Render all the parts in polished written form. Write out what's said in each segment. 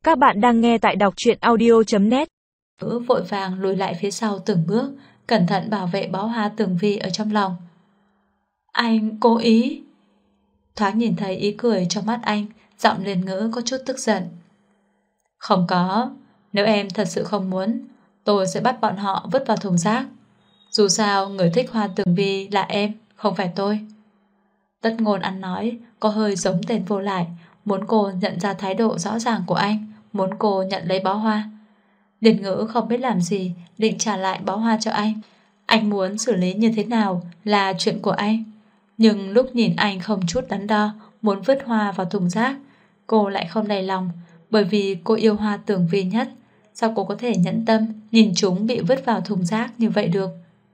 Các bạn đang nghe tại đọc truyện audio.net. Ngữ vội vàng lùi lại phía sau từng bước, cẩn thận bảo vệ bó hoa tường vi ở trong lòng. Anh cố ý. Thoáng nhìn thấy ý cười trong mắt anh, giọng Liên Ngữ có chút tức giận. Không có, nếu em thật sự không muốn, tôi sẽ bắt bọn họ vứt vào thùng rác. Dù sao người thích hoa tường vi là em, không phải tôi. Tất Ngôn ăn nói có hơi giống tên vô lại, muốn cô nhận ra thái độ rõ ràng của anh, muốn cô nhận lấy bó hoa. Liên Ngữ không biết làm gì, định trả lại bó hoa cho anh. Anh muốn xử lý như thế nào là chuyện của anh. Nhưng lúc nhìn anh không chút đắn đo, muốn vứt hoa vào thùng rác, cô lại không đầy lòng, bởi vì cô yêu hoa tường vi nhất. Sao cô có thể nhẫn tâm nhìn chúng bị vứt vào thùng rác như vậy được?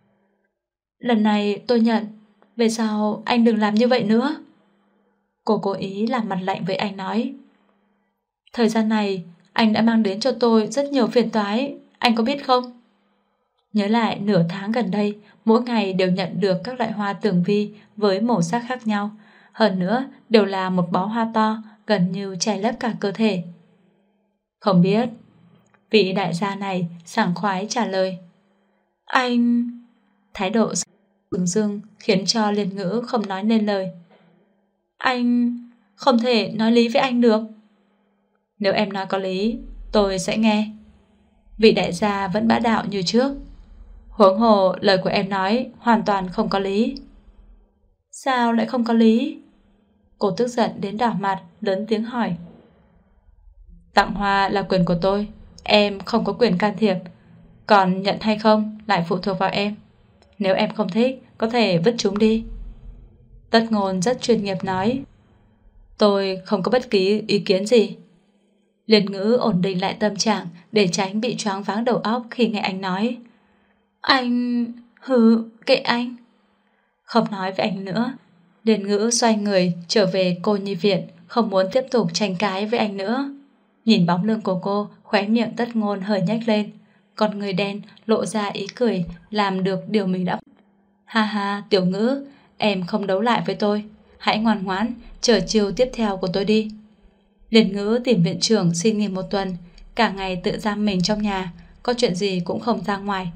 Lần này tôi nhận, về sau anh đừng làm như vậy nữa. Cô cố ý làm mặt lạnh với anh nói. Thời gian này anh đã mang đến cho tôi rất nhiều phiền toái, anh có biết không? Nhớ lại nửa tháng gần đây, mỗi ngày đều nhận được các loại hoa tường vi với màu sắc khác nhau. Hơn nữa đều là một bó hoa to, gần như che lấp cả cơ thể. Không biết. Vị đại gia này sảng khoái trả lời. Anh... Thái độ dưng dưng khiến cho Liên Ngữ không nói nên lời. Anh... không thể nói lý với anh được. Nếu em nói có lý, tôi sẽ nghe. Vị đại gia vẫn bá đạo như trước. Huống hồ lời của em nói hoàn toàn không có lý. Sao lại không có lý? Cô tức giận đến đỏ mặt, lớn tiếng hỏi. Tặng hoa là quyền của tôi, em không có quyền can thiệp. Còn nhận hay không lại phụ thuộc vào em. Nếu em không thích, có thể vứt chúng đi. Tất Ngôn rất chuyên nghiệp nói. Tôi không có bất kỳ ý kiến gì. Liên Ngữ ổn định lại tâm trạng để tránh bị choáng váng đầu óc khi nghe anh nói. Anh... kệ anh. Không nói với anh nữa. Liên Ngữ xoay người trở về cô nhi viện, không muốn tiếp tục tranh cãi với anh nữa. Nhìn bóng lưng của cô, khóe miệng Tất Ngôn hơi nhếch lên, con người đen lộ ra ý cười, làm được điều mình đã. Ha ha, Tiểu Ngữ, em không đấu lại với tôi, hãy ngoan ngoãn chờ chiều tiếp theo của tôi đi. Liên Ngữ tìm viện trưởng xin nghỉ 1 tuần, cả ngày tự giam mình trong nhà, có chuyện gì cũng không ra ngoài.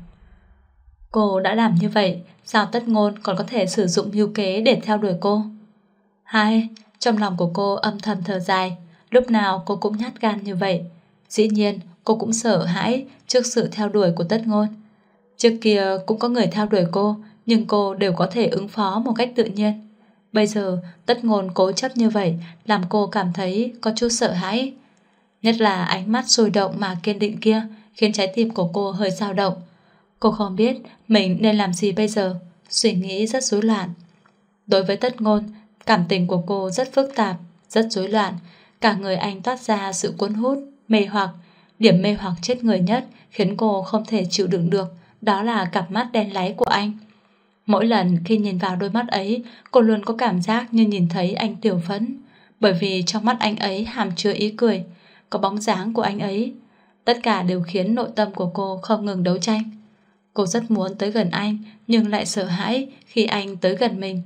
Cô đã làm như vậy, sao Tất Ngôn còn có thể sử dụng mưu kế để theo đuổi cô? Hai, trong lòng của cô âm thầm thở dài, lúc nào cô cũng nhát gan như vậy. Dĩ nhiên cô cũng sợ hãi trước sự theo đuổi của Tất Ngôn. Trước kia cũng có người theo đuổi cô, nhưng cô đều có thể ứng phó một cách tự nhiên. Bây giờ Tất Ngôn cố chấp như vậy làm cô cảm thấy có chút sợ hãi. Nhất là ánh mắt sôi động mà kiên định kia khiến trái tim của cô hơi dao động. Cô không biết mình nên làm gì bây giờ, suy nghĩ rất rối loạn. Đối với Tất Ngôn, cảm tình của cô rất phức tạp, rất rối loạn. Cả người anh toát ra sự cuốn hút, mê hoặc. Điểm mê hoặc chết người nhất khiến cô không thể chịu đựng được, đó là cặp mắt đen láy của anh. Mỗi lần khi nhìn vào đôi mắt ấy, cô luôn có cảm giác như nhìn thấy anh Tiểu Phấn, bởi vì trong mắt anh ấy hàm chứa ý cười, có bóng dáng của anh ấy. Tất cả đều khiến nội tâm của cô không ngừng đấu tranh. Cô rất muốn tới gần anh, nhưng lại sợ hãi khi anh tới gần mình.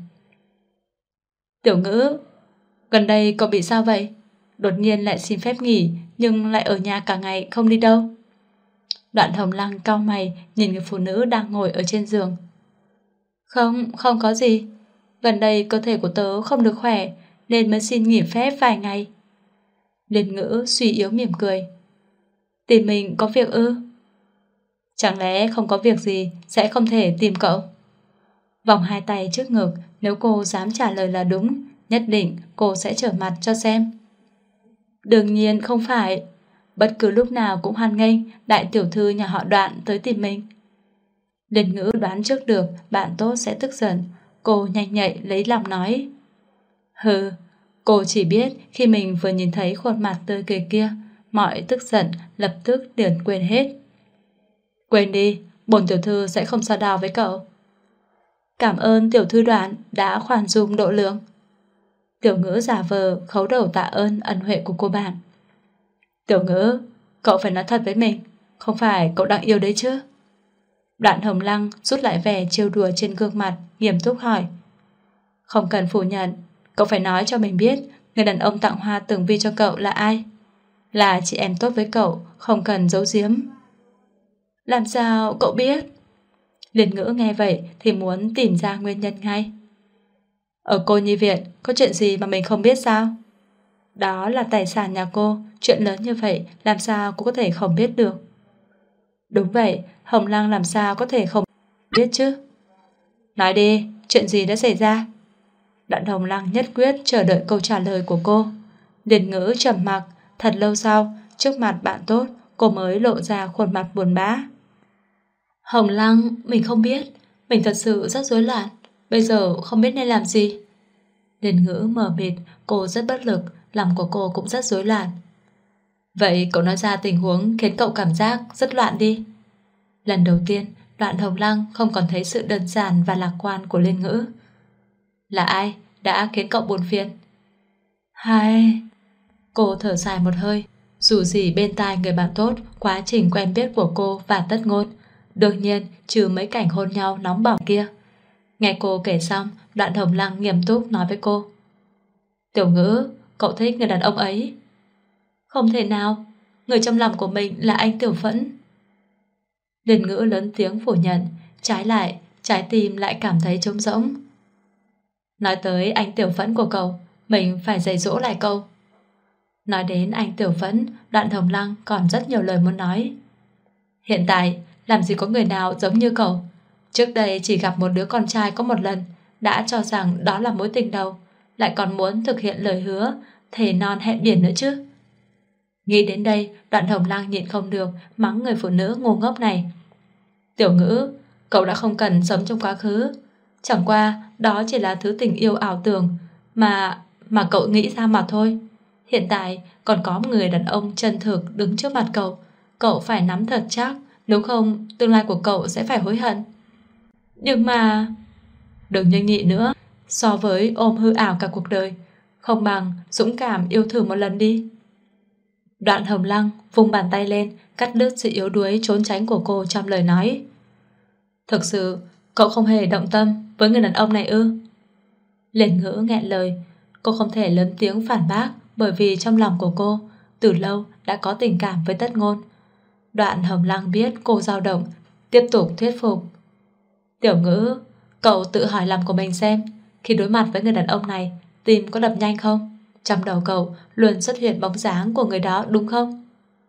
Tiểu Ngữ, gần đây cậu bị sao vậy? Đột nhiên lại xin phép nghỉ, nhưng lại ở nhà cả ngày không đi đâu. Đoạn Hồng Lăng cau mày nhìn người phụ nữ đang ngồi ở trên giường. Không có gì. Gần đây cơ thể của tớ không được khỏe, nên mới xin nghỉ phép vài ngày. Liên Ngữ suy yếu mỉm cười. Tìm mình có việc ư? Chẳng lẽ không có việc gì sẽ không thể tìm cậu? Vòng hai tay trước ngực, nếu cô dám trả lời là đúng, nhất định cô sẽ trở mặt cho xem. Đương nhiên không phải. Bất cứ lúc nào cũng hoan nghênh đại tiểu thư nhà họ Đoạn tới tìm mình. Liên Ngữ đoán trước được bạn tốt sẽ tức giận. Cô nhanh nhạy lấy lòng nói. Cô chỉ biết khi mình vừa nhìn thấy khuôn mặt tươi cười kia, mọi tức giận lập tức liền quên hết. Quên đi, bổn tiểu thư sẽ không so đo với cậu. Cảm ơn tiểu thư Đoạn đã khoan dung độ lượng. Tiểu Ngữ giả vờ khấu đầu tạ ơn ân huệ của cô bạn. Tiểu Ngữ, cậu phải nói thật với mình, không phải cậu đang yêu đấy chứ? Đoạn Hồng Lăng rút lại vẻ trêu đùa trên gương mặt, nghiêm túc hỏi. Không cần phủ nhận, cậu phải nói cho mình biết người đàn ông tặng hoa tường vi cho cậu là ai. Là chị em tốt với cậu, không cần giấu giếm. Làm sao cậu biết? Liên Ngữ nghe vậy thì muốn tìm ra nguyên nhân ngay. Ở cô nhi viện có chuyện gì mà mình không biết sao? Đó là tài sản nhà cô, chuyện lớn như vậy làm sao cô có thể không biết được? Đúng vậy, Hồng Lăng làm sao có thể không biết chứ? Nói đi, chuyện gì đã xảy ra? Đoạn Hồng Lăng nhất quyết chờ đợi câu trả lời của cô. Liên Ngữ trầm mặc, thật lâu sau, trước mặt bạn tốt, cô mới lộ ra khuôn mặt buồn bã. Hồng Lăng, mình không biết, mình thật sự rất rối loạn, bây giờ không biết nên làm gì. Liên Ngữ mờ mịt, cô rất bất lực, lòng của cô cũng rất rối loạn. Vậy cậu nói ra tình huống khiến cậu cảm giác rất loạn đi. Lần đầu tiên, Đoạn Hồng Lăng không còn thấy sự đơn giản và lạc quan của Liên Ngữ. Là ai đã khiến cậu buồn phiền? Hai... Cô thở dài một hơi. Dù gì bên tai người bạn tốt, quá trình quen biết của cô và Tất Ngôn, đương nhiên trừ mấy cảnh hôn nhau nóng bỏng kia. Nghe cô kể xong, Đoạn Hồng Lăng nghiêm túc nói với cô. Tiểu Ngữ, cậu thích người đàn ông ấy? Không thể nào, người trong lòng của mình là anh Tiểu Phẫn. Liên Ngữ lớn tiếng phủ nhận, trái lại, trái tim lại cảm thấy trống rỗng. Nói tới anh Tiểu Phẫn của cậu, mình phải dạy dỗ lại cậu. Nói đến anh Tiểu Phẫn, Đoạn Hồng Lăng còn rất nhiều lời muốn nói. Hiện tại, làm gì có người nào giống như cậu. Trước đây chỉ gặp một đứa con trai có một lần, đã cho rằng đó là mối tình đầu, lại còn muốn thực hiện lời hứa, thề non hẹn biển nữa chứ. Nghĩ đến đây, Đoạn Hồng Lăng nhịn không được, mắng người phụ nữ ngu ngốc này. Tiểu Ngữ, cậu đã không cần sống trong quá khứ. Chẳng qua, đó chỉ là thứ tình yêu ảo tưởng mà cậu nghĩ ra mà thôi. Hiện tại còn có một người đàn ông chân thực đứng trước mặt cậu. Cậu phải nắm thật chắc, nếu không tương lai của cậu sẽ phải hối hận. Nhưng mà... Đừng nhanh nhị nữa. So với ôm hư ảo cả cuộc đời, không bằng dũng cảm yêu thử một lần đi. Đoạn Hồng Lăng vung bàn tay lên, cắt đứt sự yếu đuối trốn tránh của cô trong lời nói. Thực sự cậu không hề động tâm với người đàn ông này ư? Liên Ngữ nghẹn lời. Cô không thể lớn tiếng phản bác, bởi vì trong lòng của cô từ lâu đã có tình cảm với Tất Ngôn. Đoạn Hồng Lăng biết cô dao động, tiếp tục thuyết phục. Tiểu Ngữ, cậu tự hỏi lòng của mình xem, khi đối mặt với người đàn ông này, tim có đập nhanh không? Trong đầu cậu luôn xuất hiện bóng dáng của người đó đúng không?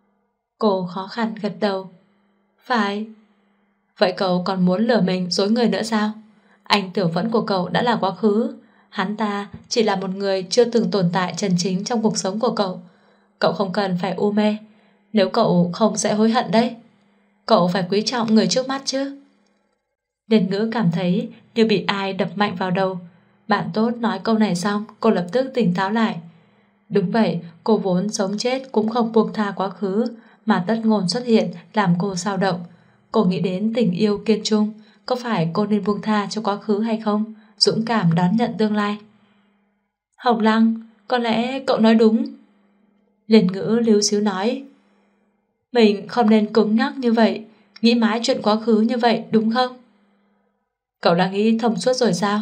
Cô khó khăn gật đầu. Phải. Vậy cậu còn muốn lừa mình dối người nữa sao? Anh Tiểu Phẫn của cậu đã là quá khứ. Hắn ta chỉ là một người chưa từng tồn tại chân chính trong cuộc sống của cậu. Cậu không cần phải u mê. Nếu cậu không sẽ hối hận đấy. Cậu phải quý trọng người trước mắt chứ. Liên Ngữ cảm thấy như bị ai đập mạnh vào đầu. Bạn tốt nói câu này xong, cô lập tức tỉnh táo lại. Đúng vậy, cô vốn sống chết cũng không buông tha quá khứ, mà Tất Ngôn xuất hiện làm cô dao động. Cô nghĩ đến tình yêu kiên trung. Có phải cô nên buông tha cho quá khứ hay không? Dũng cảm đón nhận tương lai. Hồng Lăng, có lẽ cậu nói đúng. Liên Ngữ líu xíu nói. Mình không nên cứng nhắc như vậy, nghĩ mãi chuyện quá khứ như vậy đúng không? Cậu đã nghĩ thông suốt rồi sao?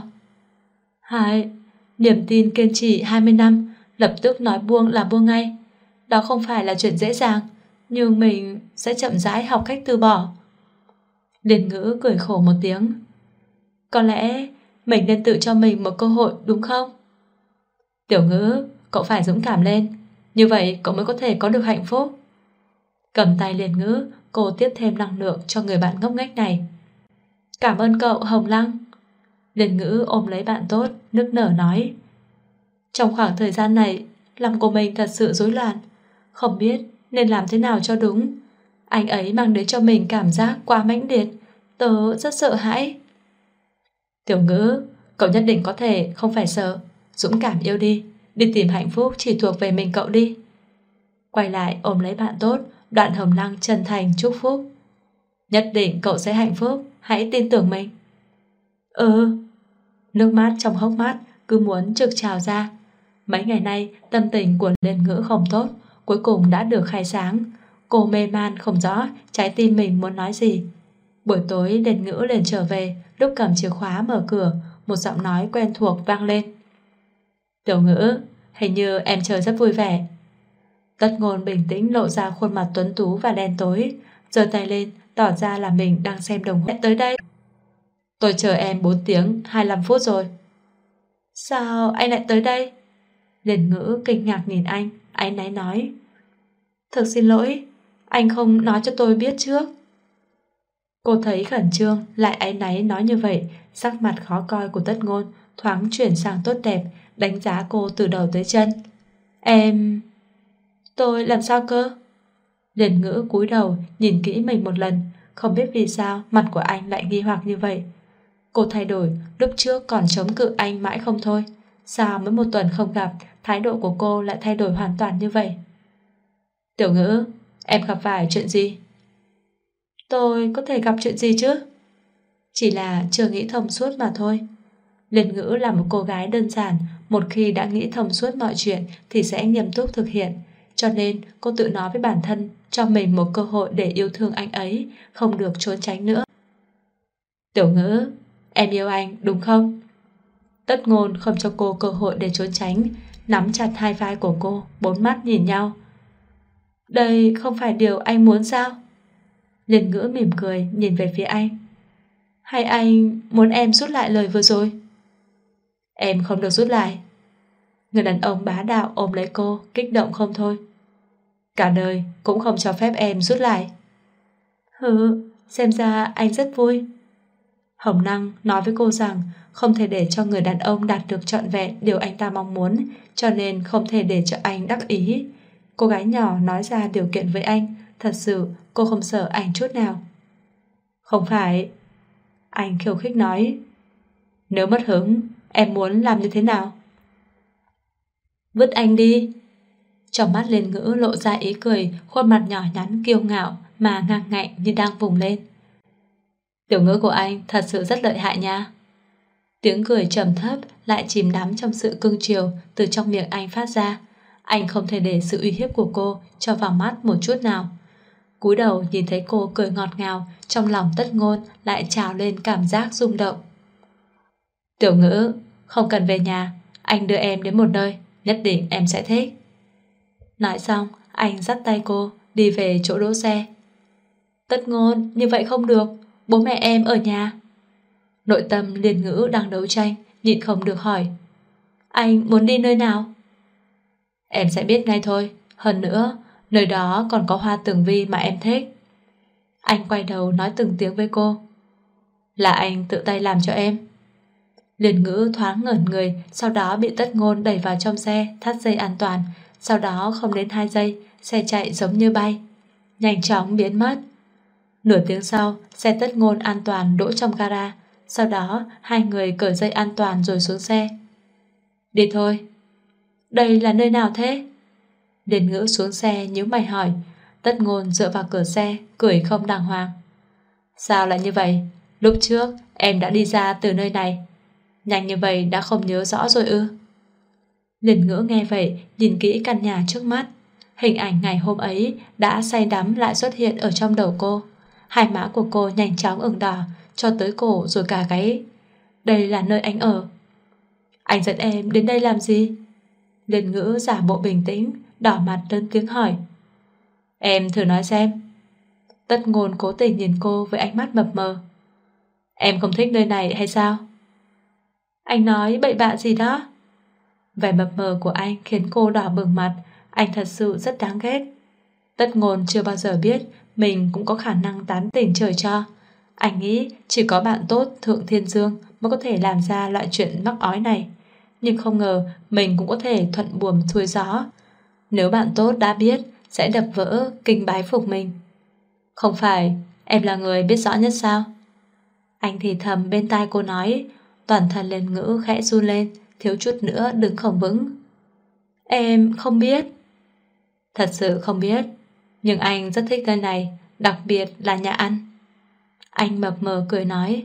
Niềm tin kiên trì 20 năm, lập tức nói buông là buông ngay. Đó không phải là chuyện dễ dàng, nhưng mình sẽ chậm rãi học cách từ bỏ. Liên Ngữ cười khổ một tiếng. Có lẽ mình nên tự cho mình một cơ hội đúng không? Tiểu Ngữ, cậu phải dũng cảm lên, như vậy cậu mới có thể có được hạnh phúc. Cầm tay Liên Ngữ, cô tiếp thêm năng lượng cho người bạn ngốc nghếch này. Cảm ơn cậu, Hồng Lăng. Liên Ngữ ôm lấy bạn tốt, nức nở nói. Trong khoảng thời gian này, lòng của mình thật sự rối loạn, không biết nên làm thế nào cho đúng. Anh ấy mang đến cho mình cảm giác quá mãnh liệt, tớ rất sợ hãi. Tiểu Ngữ, cậu nhất định có thể không phải sợ. Dũng cảm yêu đi, đi tìm hạnh phúc chỉ thuộc về mình cậu đi. Quay lại ôm lấy bạn tốt, Đoạn Hồng Lăng chân thành chúc phúc. Nhất định cậu sẽ hạnh phúc, hãy tin tưởng mình. Nước mắt trong hốc mắt cứ muốn trực trào ra. Mấy ngày nay tâm tình của Liên Ngữ không tốt, cuối cùng đã được khai sáng. Cô mê man không rõ trái tim mình muốn nói gì. Buổi tối Liên Ngữ liền trở về, lúc cầm chìa khóa mở cửa, một giọng nói quen thuộc vang lên. Tiểu Ngữ, hình như em chơi rất vui vẻ. Tất Ngôn bình tĩnh lộ ra khuôn mặt tuấn tú và đen tối, giơ tay lên tỏ ra là mình đang xem đồng hồ. Tới đây. Tôi chờ em 4 tiếng 25 phút rồi. Sao anh lại tới đây? Liền Ngữ kinh ngạc nhìn anh, áy náy nói. Thực xin lỗi, anh không nói cho tôi biết trước. Cô thấy khẩn trương lại áy náy nói như vậy, sắc mặt khó coi của Tất Ngôn thoáng chuyển sang tốt đẹp, đánh giá cô từ đầu tới chân. Tôi làm sao cơ? Liền Ngữ cúi đầu nhìn kỹ mình một lần, không biết vì sao mặt của anh lại nghi hoặc như vậy. Cô thay đổi, lúc trước còn chống cự anh mãi không thôi, sao mới một tuần không gặp, thái độ của cô lại thay đổi hoàn toàn như vậy? Tiểu Ngữ, em gặp phải chuyện gì? Tôi có thể gặp chuyện gì chứ? Chỉ là chưa nghĩ thông suốt mà thôi. Liền Ngữ là một cô gái đơn giản, một khi đã nghĩ thông suốt mọi chuyện thì sẽ nghiêm túc thực hiện, cho nên cô tự nói với bản thân cho mình một cơ hội để yêu thương anh ấy, không được trốn tránh nữa. Tiểu Ngữ, em yêu anh đúng không? Tất Ngôn không cho cô cơ hội để trốn tránh, nắm chặt hai vai của cô, bốn mắt nhìn nhau. Đây không phải điều anh muốn sao? Liền Ngữ mỉm cười nhìn về phía anh. Hay anh muốn em rút lại lời vừa rồi? Em không được rút lại. Người đàn ông bá đạo ôm lấy cô, kích động không thôi. Cả đời cũng không cho phép em rút lại. Hừ, xem ra anh rất vui. Hồng Năng nói với cô rằng không thể để cho người đàn ông đạt được trọn vẹn điều anh ta mong muốn, cho nên không thể để cho anh đắc ý. Cô gái nhỏ nói ra điều kiện với anh, thật sự cô không sợ anh chút nào. Không phải. Anh khiêu khích nói. Nếu mất hứng, em muốn làm như thế nào? Vứt anh đi. Trong mắt Liên Ngữ lộ ra ý cười, khuôn mặt nhỏ nhắn kiêu ngạo mà ngang ngạnh như đang vùng lên. Tiểu Ngữ của anh thật sự rất lợi hại nha. Tiếng cười trầm thấp lại chìm đắm trong sự cưng chiều từ trong miệng anh phát ra. Anh không thể để sự uy hiếp của cô cho vào mắt một chút nào. Cúi đầu nhìn thấy cô cười ngọt ngào, trong lòng Tất Ngôn lại trào lên cảm giác rung động. Tiểu Ngữ, không cần về nhà, anh đưa em đến một nơi, nhất định em sẽ thích. Nói xong, anh dắt tay cô đi về chỗ đỗ xe. Tất Ngôn, như vậy không được, bố mẹ em ở nhà. Nội tâm Liên Ngữ đang đấu tranh, nhịn không được hỏi. Anh muốn đi nơi nào? Em sẽ biết ngay thôi, hơn nữa, nơi đó còn có hoa tường vi mà em thích. Anh quay đầu nói từng tiếng với cô. Là anh tự tay làm cho em. Liên Ngữ thoáng ngẩn người, sau đó bị Tất Ngôn đẩy vào trong xe, thắt dây an toàn. Sau đó không đến 2 giây, xe chạy giống như bay, nhanh chóng biến mất. Nửa tiếng sau, xe Tất Ngôn an toàn đỗ trong gara. Sau đó hai người cởi dây an toàn rồi xuống xe. Đi thôi. Đây là nơi nào thế? Liên Ngữ xuống xe nhíu mày hỏi. Tất Ngôn dựa vào cửa xe, cười không đàng hoàng. Sao lại như vậy? Lúc trước em đã đi ra từ nơi này. Nhanh như vậy đã không nhớ rõ rồi ư? Liên Ngữ nghe vậy, nhìn kỹ căn nhà trước mắt. Hình ảnh ngày hôm ấy đã say đắm lại xuất hiện ở trong đầu cô. Hai má của cô nhanh chóng ửng đỏ, cho tới cổ rồi cả gáy. Đây là nơi anh ở. Anh dẫn em đến đây làm gì? Liên Ngữ giả bộ bình tĩnh, đỏ mặt lớn tiếng hỏi. Em thử nói xem. Tất Ngôn cố tình nhìn cô với ánh mắt mập mờ. Em không thích nơi này hay sao? Anh nói bậy bạ gì đó? Vẻ mập mờ của anh khiến cô đỏ bừng mặt. Anh thật sự rất đáng ghét. Tất Ngôn chưa bao giờ biết mình cũng có khả năng tán tỉnh trời cho. Anh nghĩ chỉ có bạn tốt Thượng Thiên Dương mới có thể làm ra loại chuyện mắc ói này. Nhưng không ngờ mình cũng có thể thuận buồm xuôi gió. Nếu bạn tốt đã biết sẽ đập vỡ kinh bái phục mình. Không phải em là người biết rõ nhất sao? Anh thì thầm bên tai cô nói. Toàn thân Liên Ngữ khẽ run lên, thiếu chút nữa đứng không vững. Em không biết. Thật sự không biết. Nhưng anh rất thích nơi này, đặc biệt là nhà ăn. Anh mập mờ cười nói.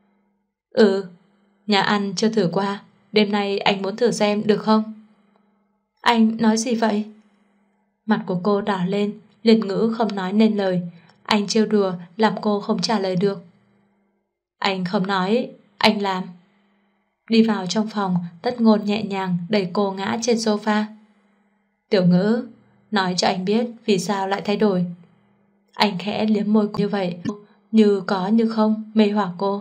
Nhà ăn chưa thử qua, đêm nay anh muốn thử xem được không? Anh nói gì vậy? Mặt của cô đỏ lên, Liên Ngữ không nói nên lời. Anh trêu đùa làm cô không trả lời được. Anh không nói, anh làm. Đi vào trong phòng, Tất Ngôn nhẹ nhàng đẩy cô ngã trên sofa. Tiểu Ngữ, nói cho anh biết vì sao lại thay đổi. Anh khẽ liếm môi như vậy, như có như không, mê hoặc cô.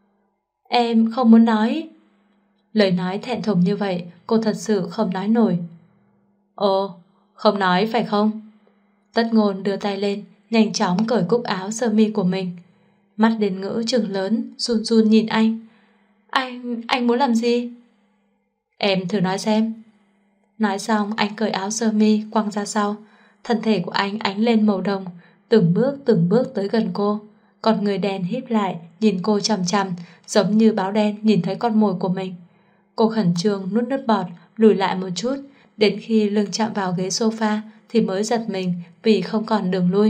Em không muốn nói. Lời nói thẹn thùng như vậy, cô thật sự không nói nổi. Ồ, không nói phải không? Tất Ngôn đưa tay lên, nhanh chóng cởi cúc áo sơ mi của mình. Mắt Liên Ngữ trừng lớn, run run nhìn anh. Anh muốn làm gì? Em thử nói xem. Nói xong anh cởi áo sơ mi quăng ra sau. Thân thể của anh ánh lên màu đồng, từng bước tới gần cô. Còn người đen híp lại nhìn cô chằm chằm, giống như báo đen nhìn thấy con mồi của mình. Cô khẩn trương nuốt nước bọt, lùi lại một chút, đến khi lưng chạm vào ghế sofa thì mới giật mình vì không còn đường lui.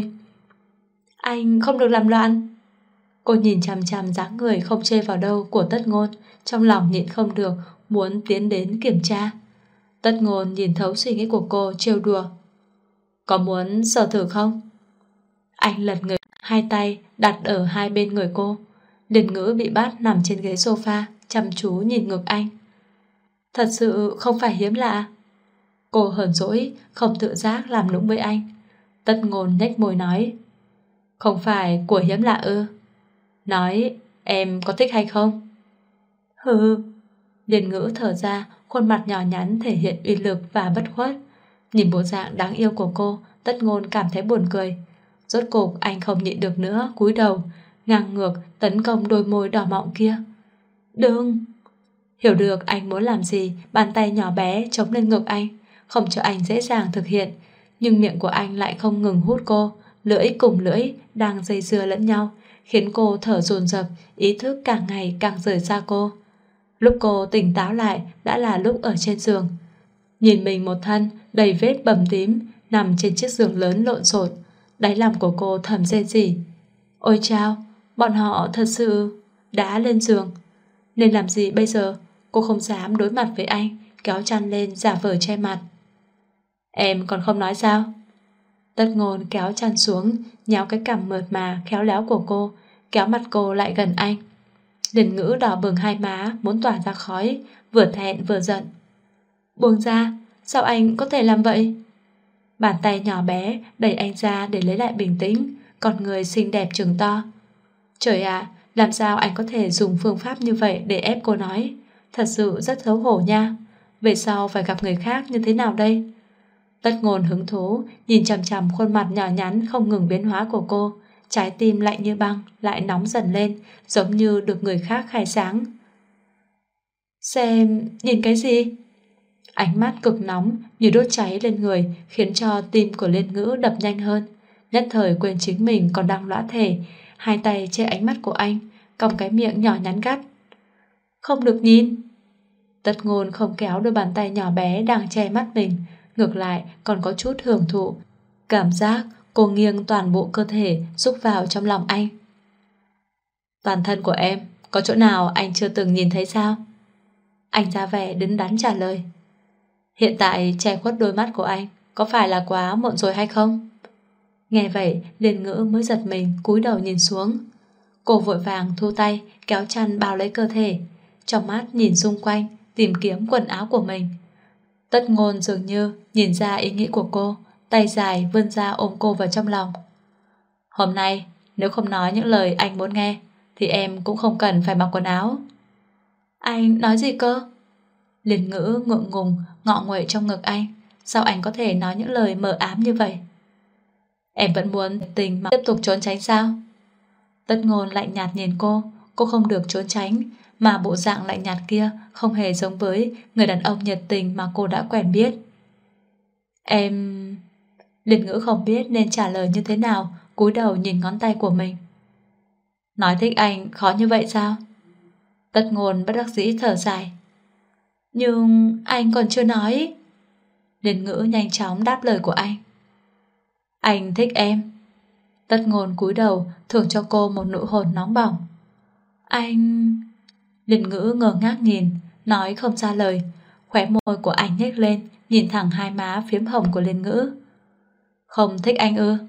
Anh không được làm loạn. Cô nhìn chằm chằm dáng người không chê vào đâu của Tất Ngôn, trong lòng nhịn không được muốn tiến đến kiểm tra. Tất Ngôn nhìn thấu suy nghĩ của cô, trêu đùa. Có muốn sờ thử không? Anh lật người, hai tay đặt ở hai bên người cô. Liên Ngữ bị bắt nằm trên ghế sofa, chăm chú nhìn ngực anh. Thật sự không phải hiếm lạ. Cô hờn dỗi, không tự giác làm nũng với anh. Tất Ngôn nhếch môi nói. Không phải của hiếm lạ ư? Nói em có thích hay không? Hừ. Liên Ngữ thở ra, khuôn mặt nhỏ nhắn thể hiện uy lực và bất khuất. Nhìn bộ dạng đáng yêu của cô, Tất Ngôn cảm thấy buồn cười. Rốt cục anh không nhịn được nữa, cúi đầu ngang ngược tấn công đôi môi đỏ mọng kia. Đừng. Hiểu được anh muốn làm gì, bàn tay nhỏ bé chống lên ngực anh, không cho anh dễ dàng thực hiện. Nhưng miệng của anh lại không ngừng hút cô, lưỡi cùng lưỡi đang dây dưa lẫn nhau, khiến cô thở dồn dập, ý thức càng ngày càng rời xa cô. Lúc cô tỉnh táo lại đã là lúc ở trên giường. Nhìn mình một thân đầy vết bầm tím nằm trên chiếc giường lớn lộn xộn, đáy lòng của cô thầm rên rỉ. Ôi chao, bọn họ thật sự đã lên giường. Nên làm gì bây giờ? Cô không dám đối mặt với anh, kéo chăn lên giả vờ che mặt. Em còn không nói sao? Tất Ngôn kéo chăn xuống, nhéo cái cằm mượt mà khéo léo của cô, kéo mặt cô lại gần anh. Liên Ngữ đỏ bừng hai má, muốn tỏa ra khói, vừa thẹn vừa giận. Buông ra, sao anh có thể làm vậy? Bàn tay nhỏ bé đẩy anh ra để lấy lại bình tĩnh, con người xinh đẹp trừng to. Trời ạ, làm sao anh có thể dùng phương pháp như vậy để ép cô nói? Thật sự rất xấu hổ nha. Về sau phải gặp người khác như thế nào đây? Tất Ngôn hứng thú nhìn chằm chằm khuôn mặt nhỏ nhắn không ngừng biến hóa của cô, trái tim lạnh như băng lại nóng dần lên, giống như được người khác khai sáng. Xem, nhìn cái gì? Ánh mắt cực nóng như đốt cháy lên người, khiến cho tim của Liên Ngữ đập nhanh hơn. Nhất thời quên chính mình còn đang lõa thể, hai tay che ánh mắt của anh, cong cái miệng nhỏ nhắn gắt. Không được nhìn. Tất Ngôn không kéo đôi bàn tay nhỏ bé đang che mắt mình, ngược lại còn có chút hưởng thụ. Cảm giác cô nghiêng toàn bộ cơ thể xúc vào trong lòng anh. Toàn thân của em có chỗ nào anh chưa từng nhìn thấy sao? Anh ra vẻ đứng đắn trả lời. Hiện tại che khuất đôi mắt của anh có phải là quá muộn rồi hay không? Nghe vậy Liên Ngữ mới giật mình cúi đầu nhìn xuống. Cô vội vàng thu tay kéo chăn bao lấy cơ thể, trong mắt nhìn xung quanh tìm kiếm quần áo của mình. Tất Ngôn dường như nhìn ra ý nghĩ của cô, tay dài vươn ra ôm cô vào trong lòng. Hôm nay nếu không nói những lời anh muốn nghe thì em cũng không cần phải mặc quần áo. Anh nói gì cơ? Liên Ngữ ngượng ngùng ngọ nguậy trong ngực anh. Sao anh có thể nói những lời mờ ám như vậy? Em vẫn muốn tình mà tiếp tục trốn tránh sao? Tất Ngôn lạnh nhạt nhìn cô không được trốn tránh, mà bộ dạng lạnh nhạt kia không hề giống với người đàn ông nhiệt tình mà cô đã quen biết. Em... Liên Ngữ không biết nên trả lời như thế nào, cúi đầu nhìn ngón tay của mình. Nói thích anh khó như vậy sao? Tất Ngôn bất đắc dĩ thở dài. Nhưng anh còn chưa nói. Liên Ngữ nhanh chóng đáp lời của anh. Anh thích em. Tất Ngôn cúi đầu thưởng cho cô một nụ hôn nóng bỏng. Anh... Liên Ngữ ngơ ngác nhìn, nói không ra lời. Khóe môi của anh nhếch lên, nhìn thẳng hai má phiếm hồng của Liên Ngữ. Không thích anh ư?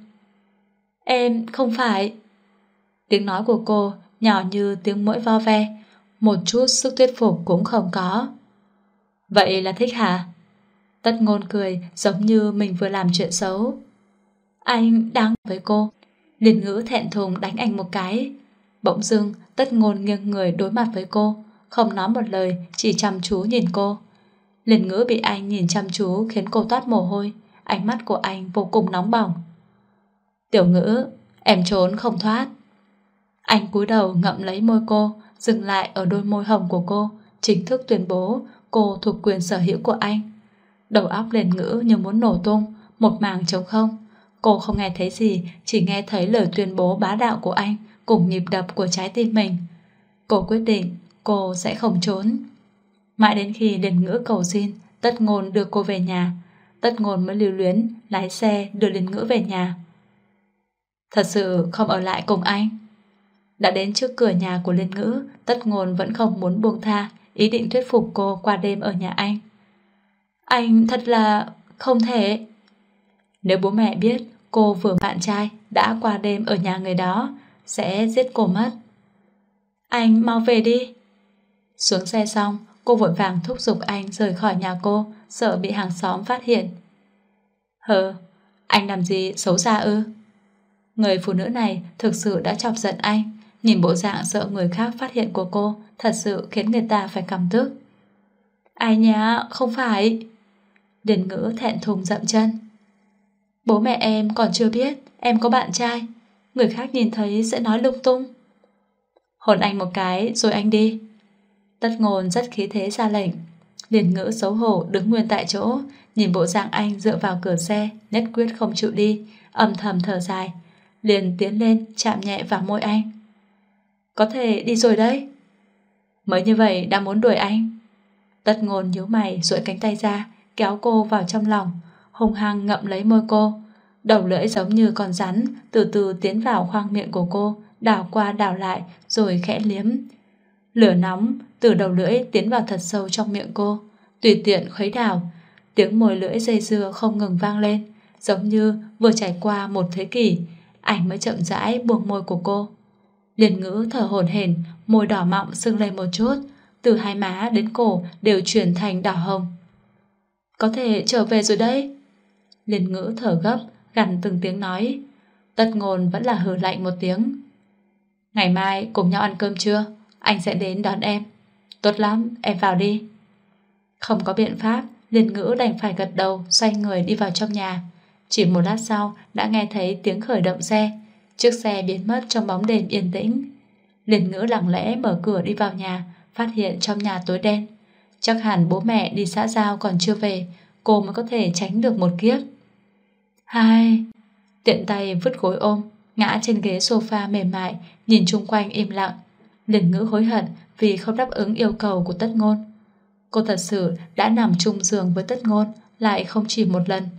Em không phải. Tiếng nói của cô nhỏ như tiếng muỗi vo ve, một chút sức thuyết phục cũng không có. Vậy là thích hả? Tất Ngôn cười giống như mình vừa làm chuyện xấu. Anh đáng với cô. Liên Ngữ thẹn thùng đánh anh một cái. Bỗng dưng Tất Ngôn nghiêng người đối mặt với cô, không nói một lời, chỉ chăm chú nhìn cô. Liên Ngữ bị anh nhìn chăm chú khiến cô toát mồ hôi. Ánh mắt của anh vô cùng nóng bỏng. Tiểu Ngữ, em trốn không thoát. Anh cúi đầu ngậm lấy môi cô, dừng lại ở đôi môi hồng của cô, chính thức tuyên bố cô thuộc quyền sở hữu của anh. Đầu óc Liên Ngữ như muốn nổ tung, một màng trống không. Cô không nghe thấy gì, chỉ nghe thấy lời tuyên bố bá đạo của anh cùng nhịp đập của trái tim mình. Cô quyết định cô sẽ không trốn. Mãi đến khi Liên Ngữ cầu xin Tất Ngôn đưa cô về nhà, Tất Ngôn mới lưu luyến lái xe đưa Liên Ngữ về nhà. Thật sự không ở lại cùng anh. Đã đến trước cửa nhà của Liên Ngữ, Tất Ngôn vẫn không muốn buông tha ý định thuyết phục cô qua đêm ở nhà anh. Anh thật là không thể. Nếu bố mẹ biết cô vừa bạn trai đã qua đêm ở nhà người đó, sẽ giết cô mất. Anh mau về đi. Xuống xe xong, cô vội vàng thúc giục anh rời khỏi nhà cô, sợ bị hàng xóm phát hiện. Anh làm gì xấu xa ư? Người phụ nữ này thực sự đã chọc giận anh. Nhìn bộ dạng sợ người khác phát hiện của cô thật sự khiến người ta phải căm tức. Ai nhá, không phải. Liên Ngữ thẹn thùng dậm chân. Bố mẹ em còn chưa biết em có bạn trai, người khác nhìn thấy sẽ nói lung tung. Hôn anh một cái rồi anh đi. Tất Ngôn rất khí thế ra lệnh. Liên Ngữ xấu hổ đứng nguyên tại chỗ, nhìn bộ dạng anh dựa vào cửa xe, nhất quyết không chịu đi, âm thầm thở dài, liền tiến lên chạm nhẹ vào môi anh. Có thể đi rồi đấy. Mới như vậy đã muốn đuổi anh. Tất Ngôn nhíu mày duỗi cánh tay ra, kéo cô vào trong lòng, hung hăng ngậm lấy môi cô. Đầu lưỡi giống như con rắn từ từ tiến vào khoang miệng của cô, đảo qua đảo lại rồi khẽ liếm. Lửa nóng từ đầu lưỡi tiến vào thật sâu trong miệng cô, tùy tiện khuấy đảo. Tiếng môi lưỡi dây dưa không ngừng vang lên, giống như vừa trải qua một thế kỷ. Anh mới chậm rãi buông môi của cô. Liên Ngữ thở hổn hển, môi đỏ mọng sưng lên một chút, từ hai má đến cổ đều chuyển thành đỏ hồng. Có thể trở về rồi đấy. Liên Ngữ thở gấp, gằn từng tiếng nói. Tất Ngôn vẫn là hừ lạnh một tiếng. Ngày mai cùng nhau ăn cơm trưa, anh sẽ đến đón em. Tốt lắm, em vào đi. Không có biện pháp, Liên Ngữ đành phải gật đầu, xoay người đi vào trong nhà. Chỉ một lát sau đã nghe thấy tiếng khởi động xe. Chiếc xe biến mất trong bóng đêm yên tĩnh. Liên Ngữ lặng lẽ mở cửa đi vào nhà, phát hiện trong nhà tối đen. Chắc hẳn bố mẹ đi xã giao còn chưa về, cô mới có thể tránh được một kiếp. Hai, tiện tay vứt gối ôm, ngã trên ghế sofa mềm mại, nhìn chung quanh im lặng. Liên Ngữ hối hận vì không đáp ứng yêu cầu của Tất Ngôn. Cô thật sự đã nằm chung giường với Tất Ngôn, lại không chỉ một lần.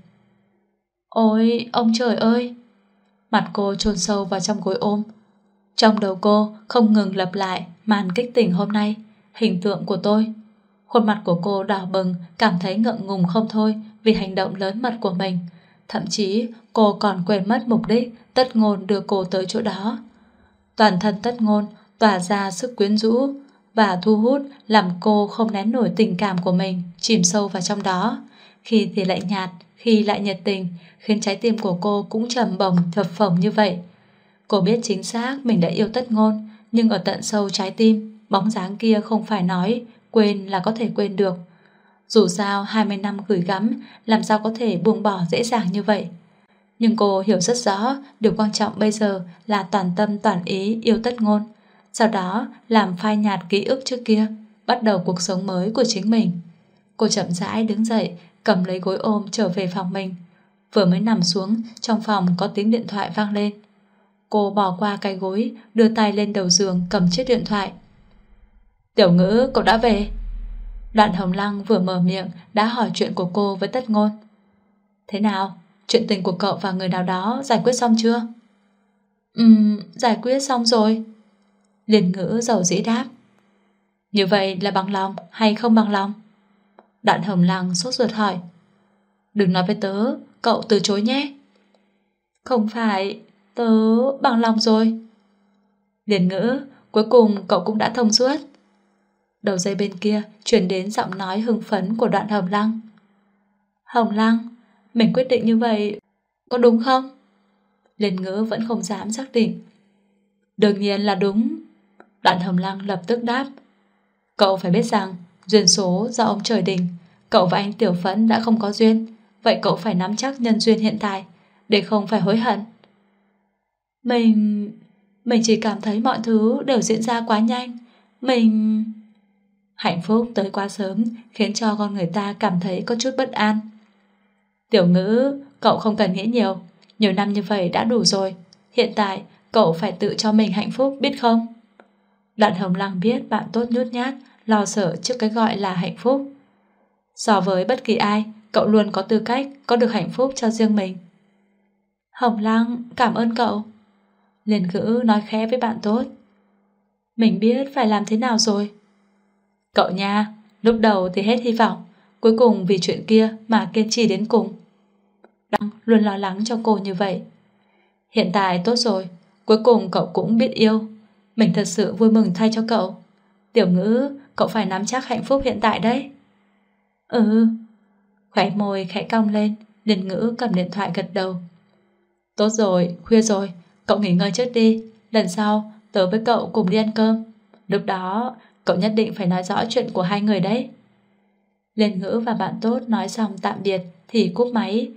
Ôi, ông trời ơi! Mặt cô chôn sâu vào trong gối ôm. Trong đầu cô không ngừng lặp lại màn kích tỉnh hôm nay, hình tượng của tôi. Khuôn mặt của cô đỏ bừng, cảm thấy ngượng ngùng không thôi vì hành động lớn mật của mình. Thậm chí cô còn quên mất mục đích Tất Ngôn đưa cô tới chỗ đó. Toàn thân Tất Ngôn tỏa ra sức quyến rũ và thu hút, làm cô không nén nổi tình cảm của mình, chìm sâu vào trong đó. Khi thì lại nhạt, khi lại nhiệt tình, khiến trái tim của cô cũng trầm bổng phập phồng như vậy. Cô biết chính xác mình đã yêu Tất Ngôn, nhưng ở tận sâu trái tim, bóng dáng kia không phải nói quên là có thể quên được. Dù sao 20 năm gửi gắm, làm sao có thể buông bỏ dễ dàng như vậy. Nhưng cô hiểu rất rõ, điều quan trọng bây giờ là toàn tâm toàn ý yêu Tất Ngôn. Sau đó làm phai nhạt ký ức trước kia, bắt đầu cuộc sống mới của chính mình. Cô chậm rãi đứng dậy, cầm lấy gối ôm trở về phòng mình. Vừa mới nằm xuống, trong phòng có tiếng điện thoại vang lên. Cô bỏ qua cái gối, đưa tay lên đầu giường cầm chiếc điện thoại. Tiểu Ngữ, cậu đã về? Đoạn Hồng Lăng vừa mở miệng đã hỏi chuyện của cô với Tất Ngôn. Thế nào? Chuyện tình của cậu và người nào đó giải quyết xong chưa? Giải quyết xong rồi. Liên Ngữ dầu dĩ đáp. Như vậy là bằng lòng hay không bằng lòng? Đoạn Hồng Lăng sốt ruột hỏi. Đừng nói với tớ, cậu từ chối nhé. Không phải, tớ bằng lòng rồi. Liên Ngữ, cuối cùng cậu cũng đã thông suốt. Đầu dây bên kia truyền đến giọng nói hưng phấn của Đoạn Hồng Lăng. Hồng Lăng, mình quyết định như vậy có đúng không? Liên Ngữ vẫn không dám xác định. Đương nhiên là đúng. Đoạn Hồng Lăng lập tức đáp. Cậu phải biết rằng duyên số do ông trời định. Cậu và anh Tiểu Phẫn đã không có duyên. Vậy cậu phải nắm chắc nhân duyên hiện tại, để không phải hối hận. Mình chỉ cảm thấy mọi thứ đều diễn ra quá nhanh. Hạnh phúc tới quá sớm khiến cho con người ta cảm thấy có chút bất an. Tiểu Ngữ, cậu không cần nghĩ nhiều. Nhiều năm như vậy đã đủ rồi. Hiện tại cậu phải tự cho mình hạnh phúc, biết không? Đoạn Hồng Lăng biết bạn tốt nhút nhát, lo sợ trước cái gọi là hạnh phúc. So với bất kỳ ai, cậu luôn có tư cách có được hạnh phúc cho riêng mình. Hồng Lăng, cảm ơn cậu. Liên Ngữ nói khẽ với bạn tốt. Mình biết phải làm thế nào rồi. Cậu nha, lúc đầu thì hết hy vọng, cuối cùng vì chuyện kia mà kiên trì đến cùng. Đăng luôn lo lắng cho cô như vậy. Hiện tại tốt rồi, cuối cùng cậu cũng biết yêu. Mình thật sự vui mừng thay cho cậu. Tiểu Ngữ, cậu phải nắm chắc hạnh phúc hiện tại đấy. Ừ. Khóe môi khẽ cong lên, Liên Ngữ cầm điện thoại gật đầu. Tốt rồi, khuya rồi, cậu nghỉ ngơi trước đi. Lần sau tớ với cậu cùng đi ăn cơm. Lúc đó cậu nhất định phải nói rõ chuyện của hai người đấy. Liên Ngữ và bạn tốt nói xong tạm biệt thì cúp máy.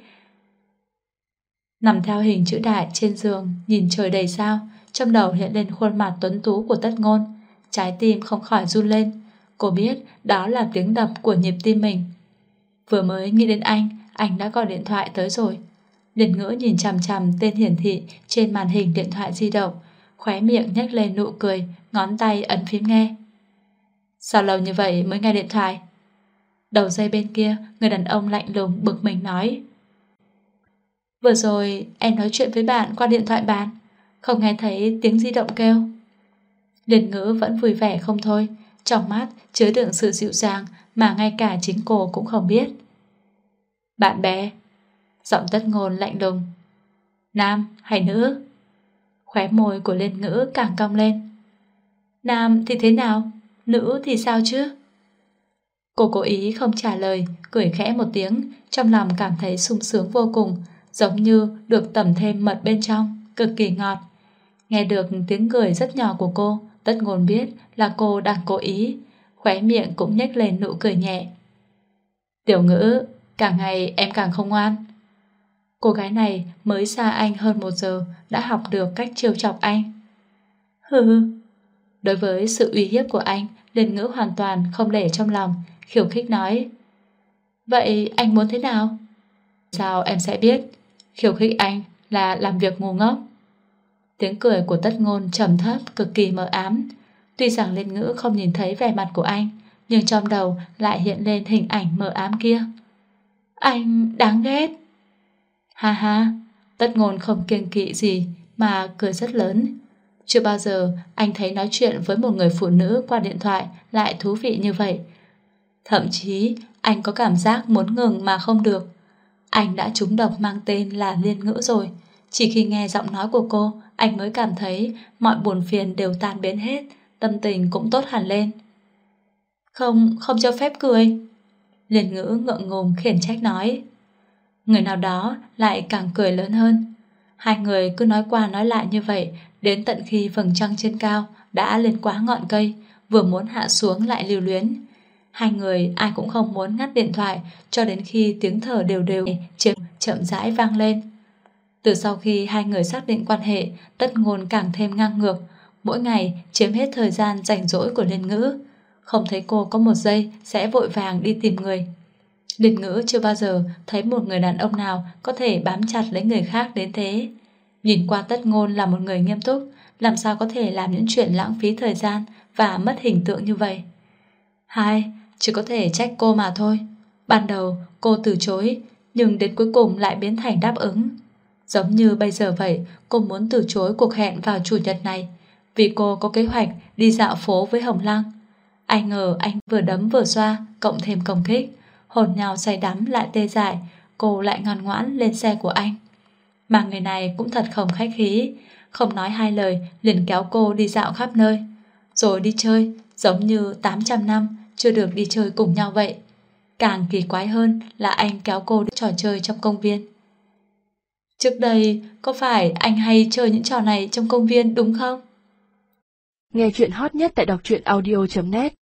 Nằm theo hình chữ đại trên giường, nhìn trời đầy sao, trong đầu hiện lên khuôn mặt tuấn tú của Tất Ngôn. Trái tim không khỏi run lên. Cô biết đó là tiếng đập của nhịp tim mình. Vừa mới nghĩ đến anh đã gọi điện thoại tới rồi. Liên Ngữ nhìn chằm chằm tên hiển thị trên màn hình điện thoại di động, khóe miệng nhếch lên nụ cười, ngón tay ấn phím nghe. Sao lâu như vậy mới nghe điện thoại? Đầu dây bên kia, người đàn ông lạnh lùng bực mình nói. Vừa rồi em nói chuyện với bạn qua điện thoại bàn, không nghe thấy tiếng di động kêu. Liên Ngữ vẫn vui vẻ không thôi, trong mắt chứa đựng sự dịu dàng mà ngay cả chính cô cũng không biết. Bạn bè. Giọng Tất Ngôn lạnh lùng. Nam hay nữ? Khóe môi của Liên Ngữ càng cong lên. Nam thì thế nào? Nữ thì sao chứ? Cô cố ý không trả lời, cười khẽ một tiếng, trong lòng cảm thấy sung sướng vô cùng, giống như được tẩm thêm mật bên trong, cực kỳ ngọt. Nghe được tiếng cười rất nhỏ của cô, Tất Ngôn biết là cô đang cố ý, khóe miệng cũng nhếch lên nụ cười nhẹ. Tiểu Ngữ, càng ngày em càng không ngoan. Cô gái này mới xa anh hơn 1 giờ đã học được cách trêu chọc anh. Hừ. Đối với sự uy hiếp của anh, Liên Ngữ hoàn toàn không để trong lòng, khiêu khích nói. Vậy anh muốn thế nào? Sao em sẽ biết? Khiêu khích anh là làm việc ngu ngốc. Tiếng cười của Tất Ngôn trầm thấp, cực kỳ mờ ám. Tuy rằng Liên Ngữ không nhìn thấy vẻ mặt của anh, nhưng trong đầu lại hiện lên hình ảnh mờ ám kia. Anh đáng ghét. Ha ha, Tất Ngôn không kiêng kỵ gì mà cười rất lớn. Chưa bao giờ anh thấy nói chuyện với một người phụ nữ qua điện thoại lại thú vị như vậy. Thậm chí anh có cảm giác muốn ngừng mà không được. Anh đã trúng độc mang tên là Liên Ngữ rồi. Chỉ khi nghe giọng nói của cô, anh mới cảm thấy mọi buồn phiền đều tan biến hết, tâm tình cũng tốt hẳn lên. Không cho phép cười. Liên Ngữ ngượng ngùng khiển trách nói. Người nào đó lại càng cười lớn hơn. Hai người cứ nói qua nói lại như vậy, đến tận khi vầng trăng trên cao đã lên quá ngọn cây, vừa muốn hạ xuống lại lưu luyến. Hai người ai cũng không muốn ngắt điện thoại cho đến khi tiếng thở đều đều chậm rãi vang lên. Từ sau khi hai người xác định quan hệ, Tất Ngôn càng thêm ngang ngược, mỗi ngày chiếm hết thời gian rảnh rỗi của Liên Ngữ. Không thấy cô có một giây sẽ vội vàng đi tìm người. Liên Ngữ chưa bao giờ thấy một người đàn ông nào có thể bám chặt lấy người khác đến thế. Nhìn qua Tất Ngôn là một người nghiêm túc, làm sao có thể làm những chuyện lãng phí thời gian và mất hình tượng như vậy. Chỉ có thể trách cô mà thôi. Ban đầu cô từ chối, nhưng đến cuối cùng lại biến thành đáp ứng. Giống như bây giờ vậy, cô muốn từ chối cuộc hẹn vào chủ nhật này, vì cô có kế hoạch đi dạo phố với Hồng Lăng. Ai ngờ anh vừa đấm vừa xoa, cộng thêm công kích, hồn nhau say đắm lại tê dại, cô lại ngoan ngoãn lên xe của anh. Mà người này cũng thật không khách khí, không nói hai lời liền kéo cô đi dạo khắp nơi, rồi đi chơi giống như 800 năm chưa được đi chơi cùng nhau vậy. Càng kỳ quái hơn là anh kéo cô đến trò chơi trong công viên. Trước đây, có phải anh hay chơi những trò này trong công viên đúng không? Nghe chuyện hot nhất tại đọc truyện audio.net